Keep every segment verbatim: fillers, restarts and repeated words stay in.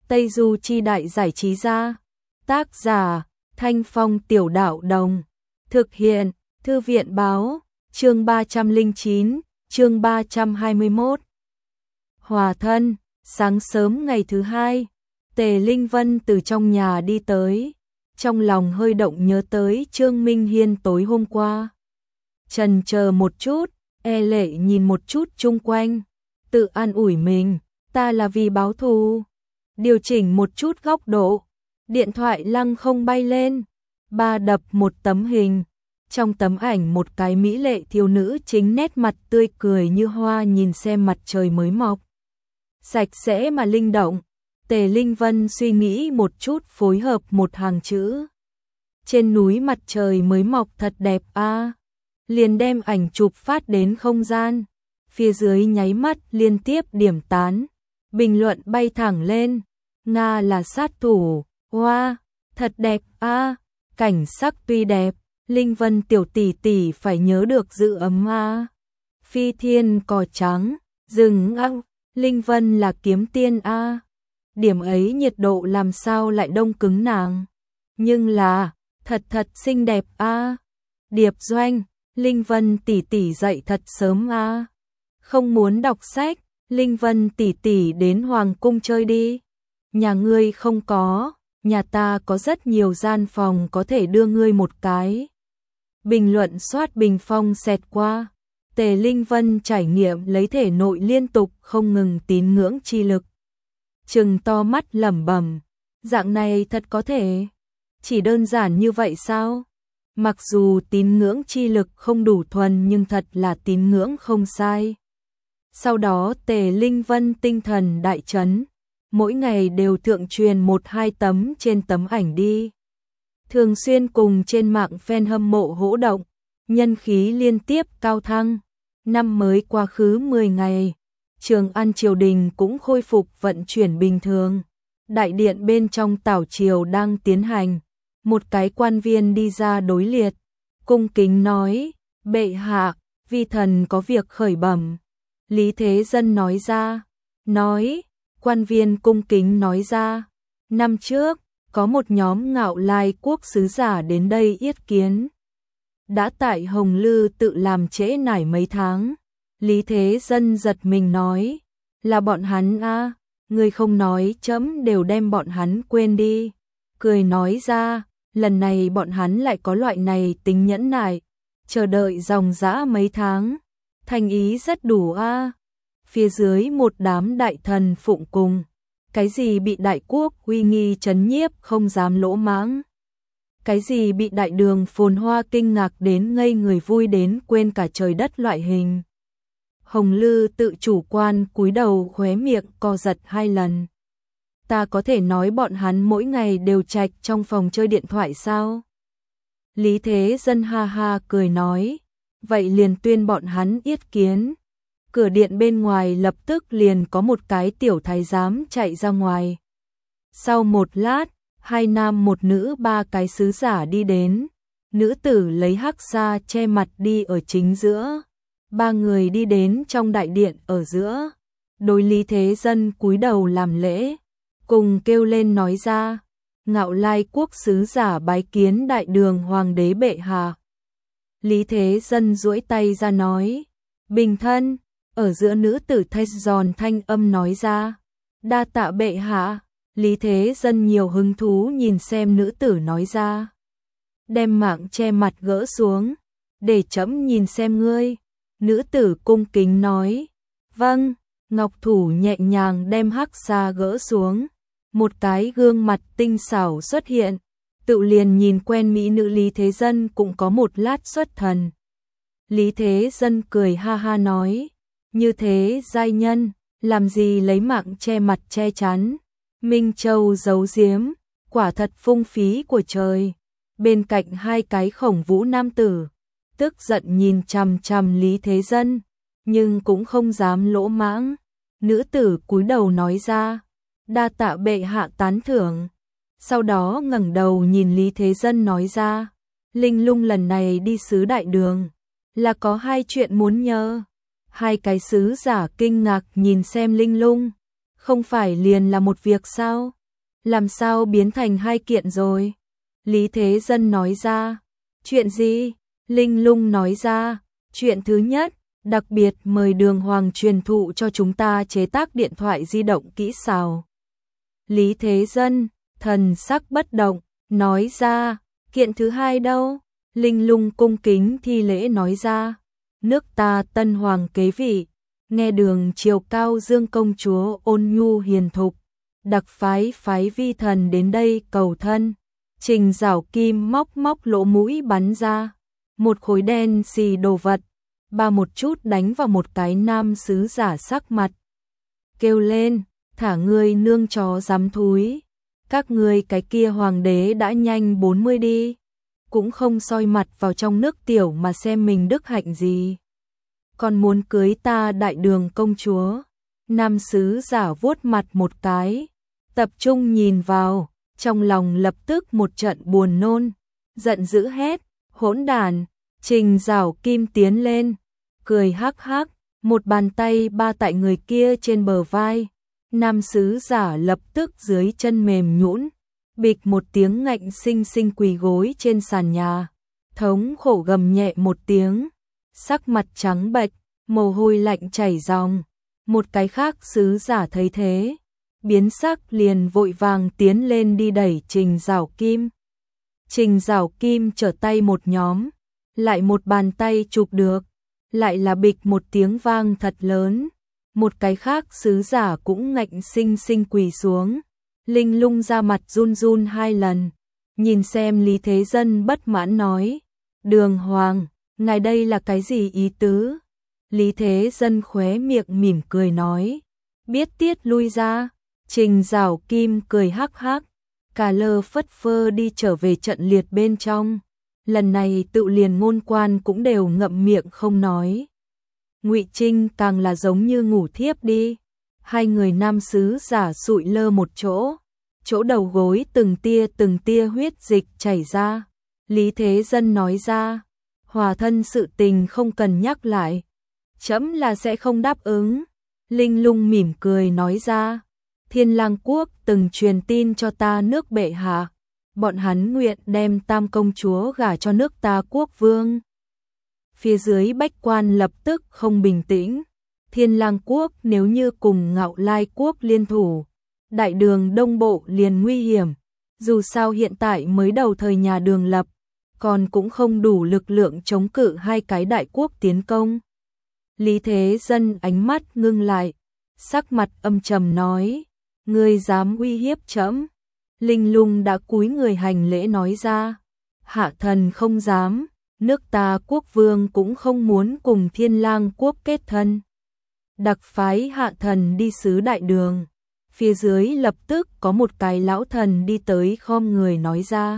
Tây Du Chi Đại Giải Trí Gia. Tác giả Thanh Phong Tiểu Đạo Đồng. Thực hiện Thư viện Báo. Chương ba trăm lẻ chín, chương ba trăm hai mươi mốt. Hòa thân. Sáng sớm ngày thứ hai, Tề Linh Vân từ trong nhà đi tới, trong lòng hơi động nhớ tới Trương Minh Hiên tối hôm qua. Chần chờ một chút, e lệ nhìn một chút chung quanh, tự an ủi mình, ta là vì báo thù. Điều chỉnh một chút góc độ, điện thoại lăng không bay lên, ba đập một tấm hình. Trong tấm ảnh một cái mỹ lệ thiếu nữ chính nét mặt tươi cười như hoa nhìn xem mặt trời mới mọc. Sạch sẽ mà linh động. Tề Linh Vân suy nghĩ một chút phối hợp một hàng chữ. Trên núi mặt trời mới mọc thật đẹp a. À. Liền đem ảnh chụp phát đến không gian. Phía dưới nháy mắt liên tiếp điểm tán. Bình luận bay thẳng lên. Nga là sát thủ. Wow, thật đẹp a. À. Cảnh sắc tuy đẹp, Linh Vân tiểu tỷ tỷ phải nhớ được giữ ấm a. À. Phi thiên cỏ trắng, rừng ăng. Linh Vân là kiếm tiên a. À. Điểm ấy nhiệt độ làm sao lại đông cứng nàng. Nhưng là, thật thật xinh đẹp a. À. Điệp Doanh, Linh Vân tỷ tỷ dậy thật sớm a. À. Không muốn đọc sách, Linh Vân tỷ tỷ đến hoàng cung chơi đi. Nhà ngươi không có, nhà ta có rất nhiều gian phòng có thể đưa ngươi một cái. Bình luận soát bình phong xẹt qua. Tề Linh Vân trải nghiệm lấy thể nội liên tục không ngừng tín ngưỡng chi lực. Trừng to mắt lẩm bẩm, dạng này thật có thể. Chỉ đơn giản như vậy sao? Mặc dù tín ngưỡng chi lực không đủ thuần nhưng thật là tín ngưỡng không sai. Sau đó Tề Linh Vân tinh thần đại chấn, mỗi ngày đều thượng truyền một hai tấm trên tấm ảnh đi. Thường xuyên cùng trên mạng fan hâm mộ hỗ động, nhân khí liên tiếp cao thăng. Năm mới quá khứ mười ngày, Trường An triều đình cũng khôi phục vận chuyển bình thường. Đại điện bên trong tảo triều đang tiến hành, một cái quan viên đi ra đối liệt, cung kính nói, bệ hạ, vi thần có việc khởi bẩm. Lý Thế Dân nói ra, nói, quan viên cung kính nói ra, năm trước, có một nhóm Ngạo Lai quốc sứ giả đến đây yết kiến. Đã tại Hồng Lư tự làm trễ nải mấy tháng. Lý Thế Dân giật mình nói, là bọn hắn a. À, người không nói chấm đều đem bọn hắn quên đi. Cười nói ra, lần này bọn hắn lại có loại này tính nhẫn nại, chờ đợi dòng dã mấy tháng, thành ý rất đủ a. À. Phía dưới một đám đại thần phụng cùng, cái gì bị đại quốc uy nghi trấn nhiếp không dám lỗ mãng. Cái gì bị đại đường phồn hoa kinh ngạc đến ngây người vui đến quên cả trời đất loại hình. Hồng Lư tự chủ quan cúi đầu khóe miệng co giật hai lần. Ta có thể nói bọn hắn mỗi ngày đều trạch trong phòng chơi điện thoại sao? Lý Thế Dân ha ha cười nói, vậy liền tuyên bọn hắn yết kiến. Cửa điện bên ngoài lập tức liền có một cái tiểu thái giám chạy ra ngoài. Sau một lát, hai nam một nữ ba cái sứ giả đi đến, nữ tử lấy hắc sa che mặt đi ở chính giữa, ba người đi đến trong đại điện ở giữa, đối Lý Thế Dân cúi đầu làm lễ, cùng kêu lên nói ra, Ngạo Lai quốc sứ giả bái kiến đại đường hoàng đế bệ hạ. Lý Thế Dân duỗi tay ra nói, bình thân, ở giữa nữ tử thay giòn thanh âm nói ra, đa tạ bệ hạ. Lý Thế Dân nhiều hứng thú nhìn xem nữ tử nói ra. Đem mạng che mặt gỡ xuống, để chấm nhìn xem ngươi. Nữ tử cung kính nói, vâng. Ngọc thủ nhẹ nhàng đem hắc sa gỡ xuống. Một cái gương mặt tinh xảo xuất hiện. Tự liền nhìn quen mỹ nữ Lý Thế Dân cũng có một lát xuất thần. Lý Thế Dân cười ha ha nói, như thế giai nhân, làm gì lấy mạng che mặt che chắn. Minh Châu giấu giếm, quả thật phung phí của trời. Bên cạnh hai cái khổng vũ nam tử, tức giận nhìn chằm chằm Lý Thế Dân, nhưng cũng không dám lỗ mãng. Nữ tử cúi đầu nói ra, đa tạ bệ hạ tán thưởng. Sau đó ngẩng đầu nhìn Lý Thế Dân nói ra, Linh Lung lần này đi sứ đại đường, là có hai chuyện muốn nhờ. Hai cái sứ giả kinh ngạc nhìn xem Linh Lung. Không phải liền là một việc sao? Làm sao biến thành hai kiện rồi? Lý Thế Dân nói ra. Chuyện gì? Linh Lung nói ra. Chuyện thứ nhất, đặc biệt mời Đường Hoàng truyền thụ cho chúng ta chế tác điện thoại di động kỹ xảo. Lý Thế Dân, thần sắc bất động, nói ra. Kiện thứ hai đâu? Linh Lung cung kính thi lễ nói ra. Nước ta tân hoàng kế vị, nghe Đường Triều Cao Dương công chúa ôn nhu hiền thục, đặc phái phái vi thần đến đây cầu thân. Trình Giảo Kim móc móc lỗ mũi bắn ra một khối đen xì đồ vật, ba một chút đánh vào một cái nam sứ giả sắc mặt. Kêu lên, thả ngươi nương chó dám thúi. Các ngươi cái kia hoàng đế đã nhanh bốn mươi đi, cũng không soi mặt vào trong nước tiểu mà xem mình đức hạnh gì. Còn muốn cưới ta đại đường công chúa. Nam sứ giả vuốt mặt một cái, tập trung nhìn vào, trong lòng lập tức một trận buồn nôn, giận dữ hét, hỗn đản. Trình Giảo Kim tiến lên, cười hắc hắc, một bàn tay ba tại người kia trên bờ vai. Nam sứ giả lập tức dưới chân mềm nhũn, bịch một tiếng ngạnh sinh sinh quỳ gối trên sàn nhà, thống khổ gầm nhẹ một tiếng, sắc mặt trắng bệch, mồ hôi lạnh chảy ròng. Một cái khác sứ giả thấy thế, biến sắc liền vội vàng tiến lên đi đẩy Trình Giảo Kim. Trình Giảo Kim trở tay một nhóm, lại một bàn tay chụp được, lại là bịch một tiếng vang thật lớn. Một cái khác sứ giả cũng ngạnh sinh sinh quỳ xuống. Linh Lung ra mặt run run hai lần, nhìn xem Lý Thế Dân bất mãn nói, Đường Hoàng, ngài đây là cái gì ý tứ? Lý Thế Dân khóe miệng mỉm cười nói, biết tiết lui ra. Trình Giảo Kim cười hắc hắc, cà lơ phất phơ đi trở về trận liệt bên trong. Lần này tự liền ngôn quan cũng đều ngậm miệng không nói. Ngụy Trinh càng là giống như ngủ thiếp đi. Hai người nam sứ giả sụi lơ một chỗ, chỗ đầu gối từng tia từng tia huyết dịch chảy ra. Lý Thế Dân nói ra, hòa thân sự tình không cần nhắc lại, trẫm là sẽ không đáp ứng. Linh Lung mỉm cười nói ra, Thiên Lang quốc từng truyền tin cho ta nước bệ hạ, bọn hắn nguyện đem tam công chúa gả cho nước ta quốc vương. Phía dưới bách quan lập tức không bình tĩnh. Thiên Lang quốc nếu như cùng Ngạo Lai quốc liên thủ, đại đường đông bộ liền nguy hiểm. Dù sao hiện tại mới đầu thời nhà Đường lập, còn cũng không đủ lực lượng chống cự hai cái đại quốc tiến công. Lý Thế Dân ánh mắt ngưng lại, sắc mặt âm trầm nói, ngươi dám uy hiếp trẫm? Linh Lung đã cúi người hành lễ nói ra, hạ thần không dám, nước ta quốc vương cũng không muốn cùng Thiên Lang quốc kết thân. Đặc phái hạ thần đi sứ đại đường. Phía dưới lập tức có một cái lão thần đi tới khom người nói ra,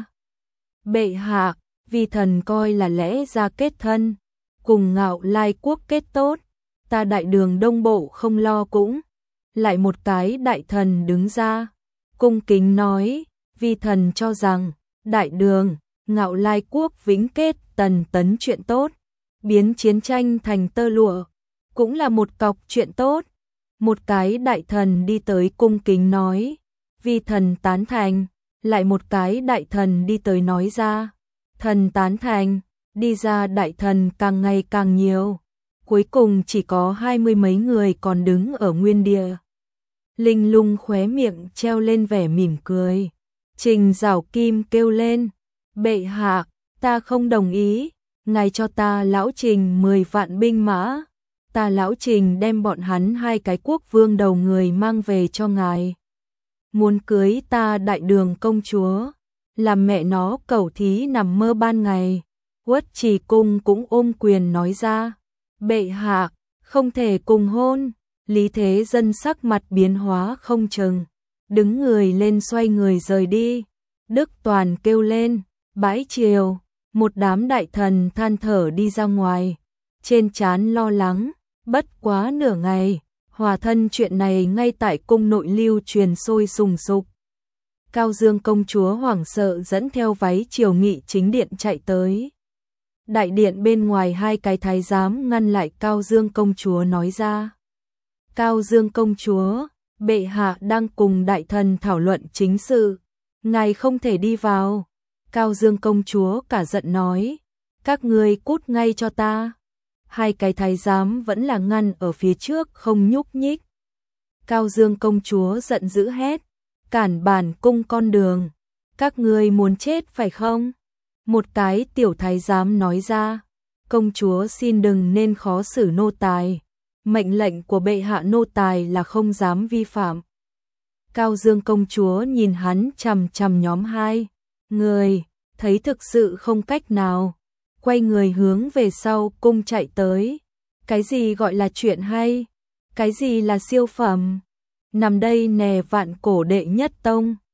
bệ hạ, vì thần coi là lẽ ra kết thân, cùng Ngạo Lai quốc kết tốt, ta đại đường đông bộ không lo cũng. Lại một cái đại thần đứng ra, cung kính nói, vì thần cho rằng, đại đường, Ngạo Lai quốc vĩnh kết tần tấn chuyện tốt, biến chiến tranh thành tơ lụa, cũng là một cọc chuyện tốt. Một cái đại thần đi tới cung kính nói, vì thần tán thành. Lại một cái đại thần đi tới nói ra, thần tán thành. Đi ra đại thần càng ngày càng nhiều, cuối cùng chỉ có hai mươi mấy người còn đứng ở nguyên địa. Linh Lung khóe miệng treo lên vẻ mỉm cười. Trình Giảo Kim kêu lên, bệ hạ, ta không đồng ý, ngài cho ta lão Trình mười vạn binh mã, ta lão Trình đem bọn hắn hai cái quốc vương đầu người mang về cho ngài. Muốn cưới ta đại đường công chúa, làm mẹ nó cẩu thí nằm mơ ban ngày. Uất Trì Cung cũng ôm quyền nói ra, bệ hạ, không thể cùng hôn. Lý Thế Dân sắc mặt biến hóa không chừng, đứng người lên xoay người rời đi. Đức Toàn kêu lên, bãi triều. Một đám đại thần than thở đi ra ngoài, trên trán lo lắng. Bất quá nửa ngày, hòa thân chuyện này ngay tại cung nội lưu truyền sôi sùng sục. Cao Dương công chúa hoảng sợ dẫn theo váy triều nghị chính điện chạy tới. Đại điện bên ngoài hai cái thái giám ngăn lại Cao Dương công chúa nói ra, Cao Dương công chúa, Bệ hạ đang cùng đại thần thảo luận chính sự, ngài không thể đi vào. Cao Dương công chúa cả giận nói, các ngươi cút ngay cho ta. Hai cái thái giám vẫn là ngăn ở phía trước không nhúc nhích. Cao Dương công chúa giận dữ hét, cản bản cung con đường, các ngươi muốn chết phải không? Một cái tiểu thái giám nói ra, công chúa xin đừng nên khó xử nô tài, mệnh lệnh của bệ hạ nô tài là không dám vi phạm. Cao Dương công chúa nhìn hắn chằm chằm nhóm hai người, thấy thực sự không cách nào, quay người hướng về sau cung chạy tới. Cái gì gọi là chuyện hay? Cái gì là siêu phẩm? Nằm đây nè vạn cổ đệ nhất tông.